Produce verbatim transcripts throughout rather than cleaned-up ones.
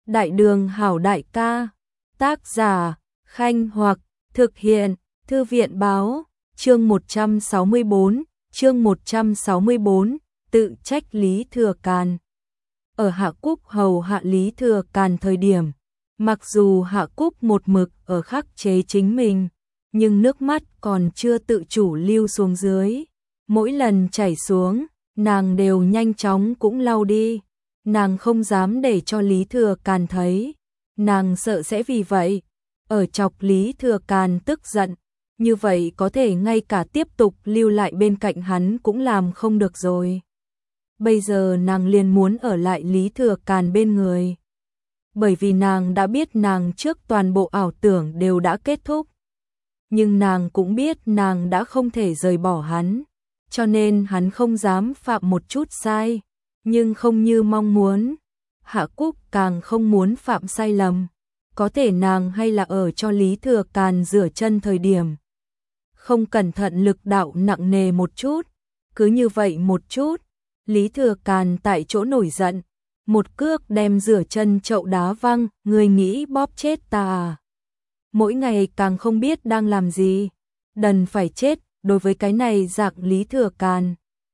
Đại đường hảo đại ca, tác giả, Khanh Hoặc, thực hiện, Thư viện báo, chương một trăm sáu mươi bốn, chương một trăm sáu mươi bốn, tự trách Lý Thừa Càn. Ở Hạ Cúc hầu hạ Lý Thừa Càn thời điểm, mặc dù Hạ Cúc một mực ở khắc chế chính mình, nhưng nước mắt còn chưa tự chủ lưu xuống dưới. Mỗi lần chảy xuống, nàng đều nhanh chóng cũng lau đi. Nàng không dám để cho Lý Thừa Càn thấy, nàng sợ sẽ vì vậy ở chọc Lý Thừa Càn tức giận, như vậy có thể ngay cả tiếp tục lưu lại bên cạnh hắn cũng làm không được rồi. Bây giờ nàng liền muốn ở lại Lý Thừa Càn bên người, bởi vì nàng đã biết nàng trước toàn bộ ảo tưởng đều đã kết thúc, nhưng nàng cũng biết nàng đã không thể rời bỏ hắn, cho nên hắn không dám phạm một chút sai. Nhưng không như mong muốn, Hạ Cúc càng không muốn phạm sai lầm. Có thể nàng hay là ở cho Lý Thừa Càn rửa chân thời điểm không cẩn thận lực đạo nặng nề một chút. Cứ như vậy một chút, Lý Thừa Càn tại chỗ nổi giận, một cước đem rửa chân chậu đá văng. Người nghĩ bóp chết ta à? Mỗi ngày càng không biết đang làm gì, đần phải chết. Đối với cái này dạng Lý Thừa Càn,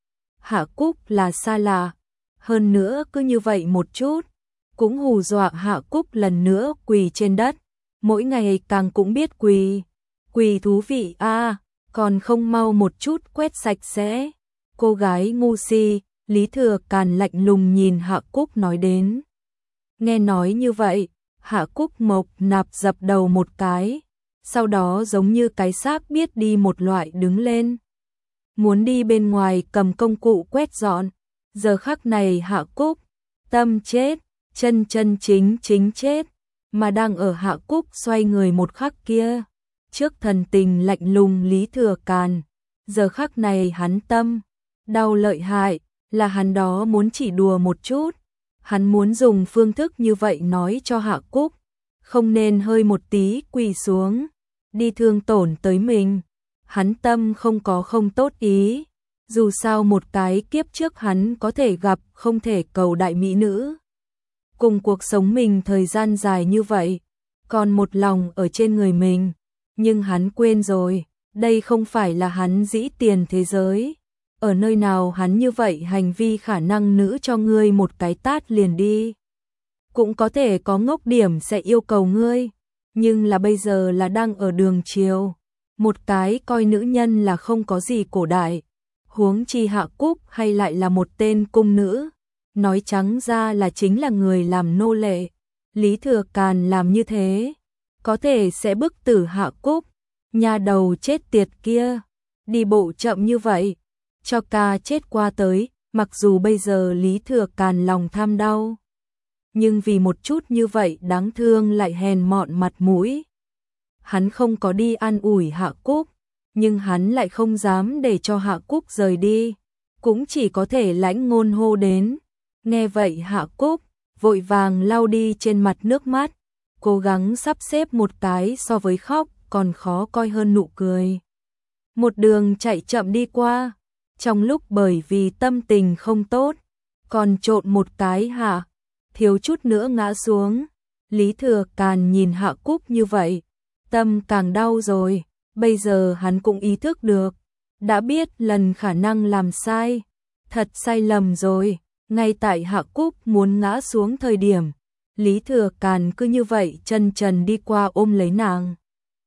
Hạ Cúc là xa lạ. Hơn nữa cứ như vậy một chút, cũng hù dọa Hạ Cúc lần nữa quỳ trên đất. Mỗi ngày càng cũng biết quỳ. Quỳ thú vị a à, còn không mau một chút quét sạch sẽ. Cô gái ngu si, Lý Thừa Càn lạnh lùng nhìn Hạ Cúc nói đến. Nghe nói như vậy, Hạ Cúc mộc nạp dập đầu một cái, sau đó giống như cái xác biết đi một loại đứng lên. Muốn đi bên ngoài cầm công cụ quét dọn. Giờ khắc này Hạ Cúc, tâm chết, chân chân chính chính chết, mà đang ở Hạ Cúc xoay người một khắc kia, trước thần tình lạnh lùng Lý Thừa Càn, giờ khắc này hắn tâm đau lợi hại, là hắn đó muốn chỉ đùa một chút, hắn muốn dùng phương thức như vậy nói cho Hạ Cúc, không nên hơi một tí quỳ xuống, đi thương tổn tới mình. Hắn tâm không có không tốt ý. Dù sao một cái kiếp trước hắn có thể gặp không thể cầu đại mỹ nữ. Cùng cuộc sống mình thời gian dài như vậy, còn một lòng ở trên người mình. Nhưng hắn quên rồi, đây không phải là hắn dĩ tiền thế giới. Ở nơi nào hắn như vậy hành vi khả năng nữ cho ngươi một cái tát liền đi. Cũng có thể có ngốc điểm sẽ yêu cầu ngươi. Nhưng là bây giờ là đang ở đường chiều. Một cái coi nữ nhân là không có gì cổ đại. Huống chi Hạ Cúc hay lại là một tên cung nữ, nói trắng ra là chính là người làm nô lệ. Lý Thừa Càn làm như thế, có thể sẽ bức tử Hạ Cúc, nhà đầu chết tiệt kia, đi bộ chậm như vậy, cho ca chết qua tới. Mặc dù bây giờ Lý Thừa Càn lòng tham đau, nhưng vì một chút như vậy đáng thương lại hèn mọn mặt mũi, hắn không có đi an ủi Hạ Cúc. Nhưng hắn lại không dám để cho Hạ Cúc rời đi, cũng chỉ có thể lãnh ngôn hô đến. Nghe vậy Hạ Cúc vội vàng lau đi trên mặt nước mắt, cố gắng sắp xếp một cái so với khóc còn khó coi hơn nụ cười. Một đường chạy chậm đi qua, trong lúc bởi vì tâm tình không tốt, còn trộn một cái hạ, thiếu chút nữa ngã xuống. Lý Thừa Càn nhìn Hạ Cúc như vậy, tâm càng đau rồi. Bây giờ hắn cũng ý thức được, đã biết lần khả năng làm sai, thật sai lầm rồi. Ngay tại Hạ Cúc muốn ngã xuống thời điểm, Lý Thừa Càn cứ như vậy chân trần đi qua ôm lấy nàng.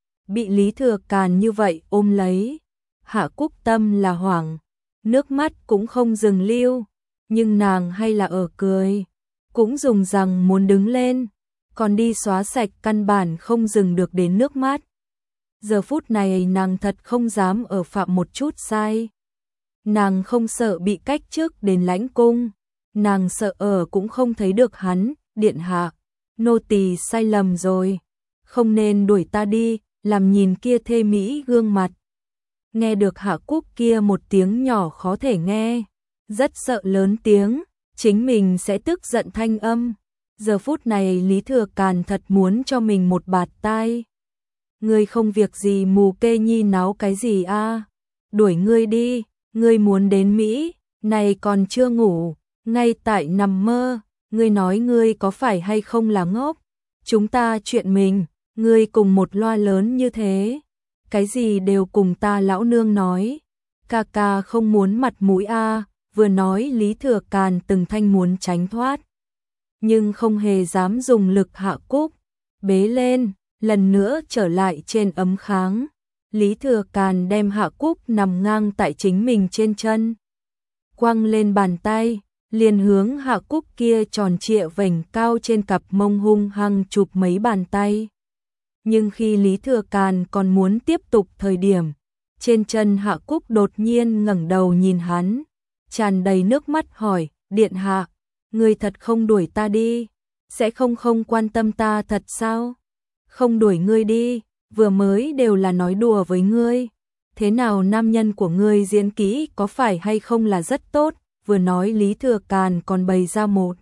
Bị Lý Thừa Càn như vậy ôm lấy, Hạ Cúc tâm là hoảng, nước mắt cũng không dừng lưu, nhưng nàng hay là ở cười, cũng dùng rằng muốn đứng lên, còn đi xóa sạch căn bản không dừng được đến nước mắt. Giờ phút này nàng thật không dám ở phạm một chút sai. Nàng không sợ bị cách chức đến lãnh cung, nàng sợ ở cũng không thấy được hắn. Điện hạ, nô tỳ sai lầm rồi, không nên đuổi ta đi. Làm nhìn kia thê mỹ gương mặt, nghe được Hạ Cúc kia một tiếng nhỏ khó thể nghe, rất sợ lớn tiếng chính mình sẽ tức giận thanh âm. Giờ phút này Lý Thừa Càn thật muốn cho mình một bạt tai. Ngươi không việc gì mù kê nhi náo cái gì a? À? Đuổi ngươi đi, ngươi muốn đến Mỹ, này còn chưa ngủ, ngay tại nằm mơ, ngươi nói ngươi có phải hay không là ngốc? Chúng ta chuyện mình, ngươi cùng một loa lớn như thế, cái gì đều cùng ta lão nương nói. Ca ca không muốn mặt mũi a, vừa nói Lý Thừa Càn từng thanh muốn tránh thoát, nhưng không hề dám dùng lực Hạ Cúc bế lên, lần nữa trở lại trên ấm kháng. Lý Thừa Càn đem Hạ Cúc nằm ngang tại chính mình trên chân, quăng lên bàn tay, liền hướng Hạ Cúc kia tròn trịa vành cao trên cặp mông hung hăng chụp mấy bàn tay. Nhưng khi Lý Thừa Càn còn muốn tiếp tục thời điểm, trên chân Hạ Cúc đột nhiên ngẩng đầu nhìn hắn, tràn đầy nước mắt hỏi, điện hạ, ngươi thật không đuổi ta đi, sẽ không không quan tâm ta thật sao? Không đuổi ngươi đi, vừa mới đều là nói đùa với ngươi. Thế nào nam nhân của ngươi diễn kỹ có phải hay không là rất tốt? Vừa nói Lý Thừa Càn còn bày ra một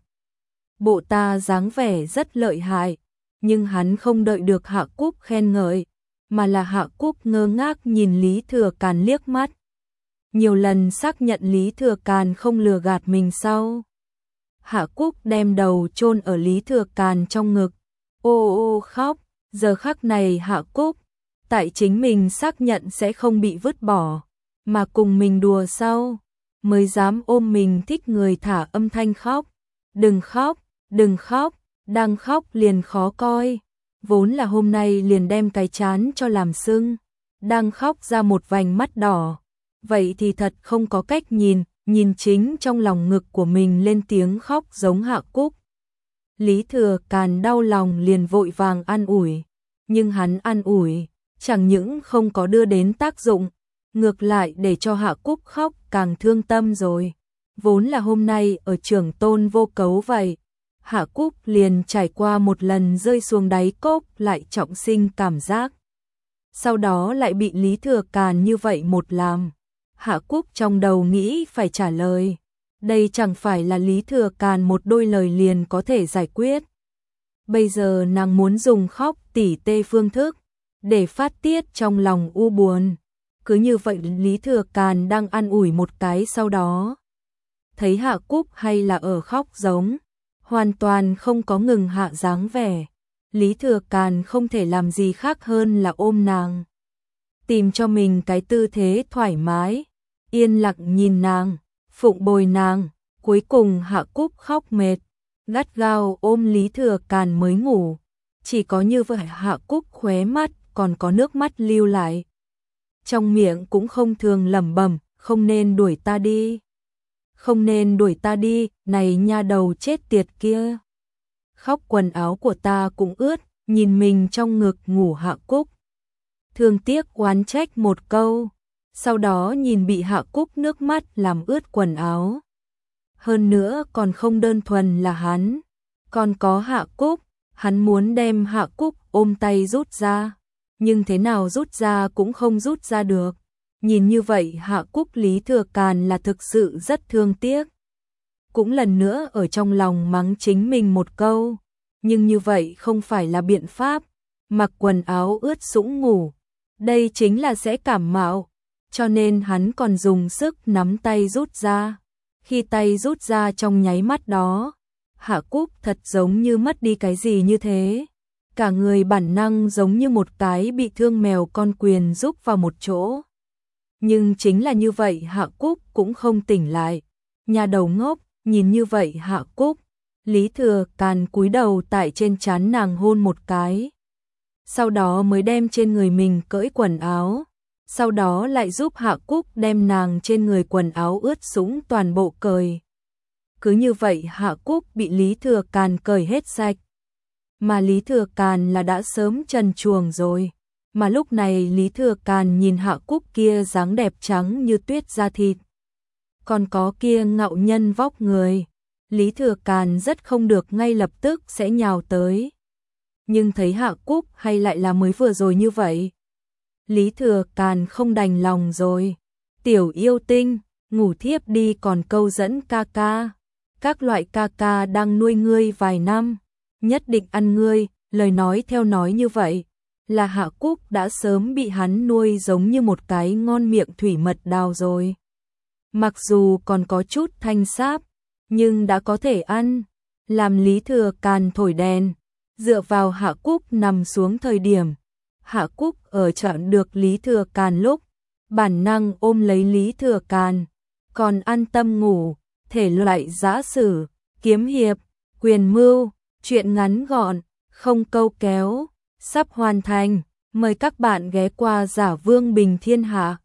bộ ta dáng vẻ rất lợi hại, nhưng hắn không đợi được Hạ Cúc khen ngợi, mà là Hạ Cúc ngơ ngác nhìn Lý Thừa Càn liếc mắt. Nhiều lần xác nhận Lý Thừa Càn không lừa gạt mình sau, Hạ Cúc đem đầu chôn ở Lý Thừa Càn trong ngực, ô ô khóc. Giờ khắc này Hạ Cúc, tại chính mình xác nhận sẽ không bị vứt bỏ, mà cùng mình đùa sau, mới dám ôm mình thích người thả âm thanh khóc. Đừng khóc, đừng khóc, đang khóc liền khó coi. Vốn là hôm nay liền đem cái chán cho làm sưng, đang khóc ra một vành mắt đỏ. Vậy thì thật không có cách nhìn, nhìn chính trong lòng ngực của mình lên tiếng khóc giống Hạ Cúc. Lý Thừa Càn đau lòng liền vội vàng an ủi, nhưng hắn an ủi, chẳng những không có đưa đến tác dụng, ngược lại để cho Hạ Cúc khóc càng thương tâm rồi. Vốn là hôm nay ở Trưởng Tôn Vô Cấu vậy, Hạ Cúc liền trải qua một lần rơi xuống đáy cốc lại trọng sinh cảm giác. Sau đó lại bị Lý Thừa Càn như vậy một làm. Hạ Cúc trong đầu nghĩ phải trả lời. Đây chẳng phải là Lý Thừa Càn một đôi lời liền có thể giải quyết. Bây giờ nàng muốn dùng khóc tỉ tê phương thức để phát tiết trong lòng u buồn. Cứ như vậy Lý Thừa Càn đang an ủi một cái sau đó, thấy Hạ Cúc hay là ở khóc giống, hoàn toàn không có ngừng hạ dáng vẻ. Lý Thừa Càn không thể làm gì khác hơn là ôm nàng, tìm cho mình cái tư thế thoải mái, yên lặng nhìn nàng, phụng bồi nàng. Cuối cùng Hạ Cúc khóc mệt, gắt gao ôm Lý Thừa Càn mới ngủ. Chỉ có như vậy Hạ Cúc khóe mắt còn có nước mắt lưu lại, trong miệng cũng không thường lẩm bẩm, không nên đuổi ta đi, không nên đuổi ta đi, này nha đầu chết tiệt kia. Khóc quần áo của ta cũng ướt, nhìn mình trong ngực ngủ Hạ Cúc, thương tiếc oán trách một câu, sau đó nhìn bị Hạ Cúc nước mắt làm ướt quần áo. Hơn nữa còn không đơn thuần là hắn, còn có Hạ Cúc, hắn muốn đem Hạ Cúc ôm tay rút ra, nhưng thế nào rút ra cũng không rút ra được. Nhìn như vậy Hạ Cúc Lý Thừa Càn là thực sự rất thương tiếc. Cũng lần nữa ở trong lòng mắng chính mình một câu, nhưng như vậy không phải là biện pháp. Mặc quần áo ướt sũng ngủ, đây chính là sẽ cảm mạo, cho nên hắn còn dùng sức nắm tay rút ra. Khi tay rút ra trong nháy mắt đó, Hạ Cúc thật giống như mất đi cái gì như thế. Cả người bản năng giống như một cái bị thương mèo con quyền rúc vào một chỗ. Nhưng chính là như vậy Hạ Cúc cũng không tỉnh lại. Nhà đầu ngốc, nhìn như vậy Hạ Cúc, Lý Thừa Càn cúi đầu tại trên trán nàng hôn một cái. Sau đó mới đem trên người mình cởi quần áo. Sau đó lại giúp Hạ Cúc đem nàng trên người quần áo ướt sũng toàn bộ cởi. Cứ như vậy Hạ Cúc bị Lý Thừa Càn cởi hết sạch. Mà Lý Thừa Càn là đã sớm trần truồng rồi. Mà lúc này Lý Thừa Càn nhìn Hạ Cúc kia dáng đẹp trắng như tuyết da thịt, còn có kia ngạo nhân vóc người, Lý Thừa Càn rất không được ngay lập tức sẽ nhào tới. Nhưng thấy Hạ Cúc hay lại là mới vừa rồi như vậy, Lý Thừa Càn không đành lòng rồi. Tiểu yêu tinh, ngủ thiếp đi còn câu dẫn ca ca. Các loại ca ca đang nuôi ngươi vài năm, nhất định ăn ngươi. Lời nói theo nói như vậy, là Hạ Cúc đã sớm bị hắn nuôi giống như một cái ngon miệng thủy mật đào rồi. Mặc dù còn có chút thanh sáp, nhưng đã có thể ăn. làm Lý Thừa Càn thổi đèn, dựa vào Hạ Cúc nằm xuống thời điểm. Hạ Cúc ở chọn được Lý Thừa Càn lúc, bản năng ôm lấy Lý Thừa Càn, còn an tâm ngủ, thể loại giã sử, kiếm hiệp, quyền mưu, truyện ngắn gọn, không câu kéo, sắp hoàn thành, mời các bạn ghé qua Giả Vương Bình Thiên Hạ.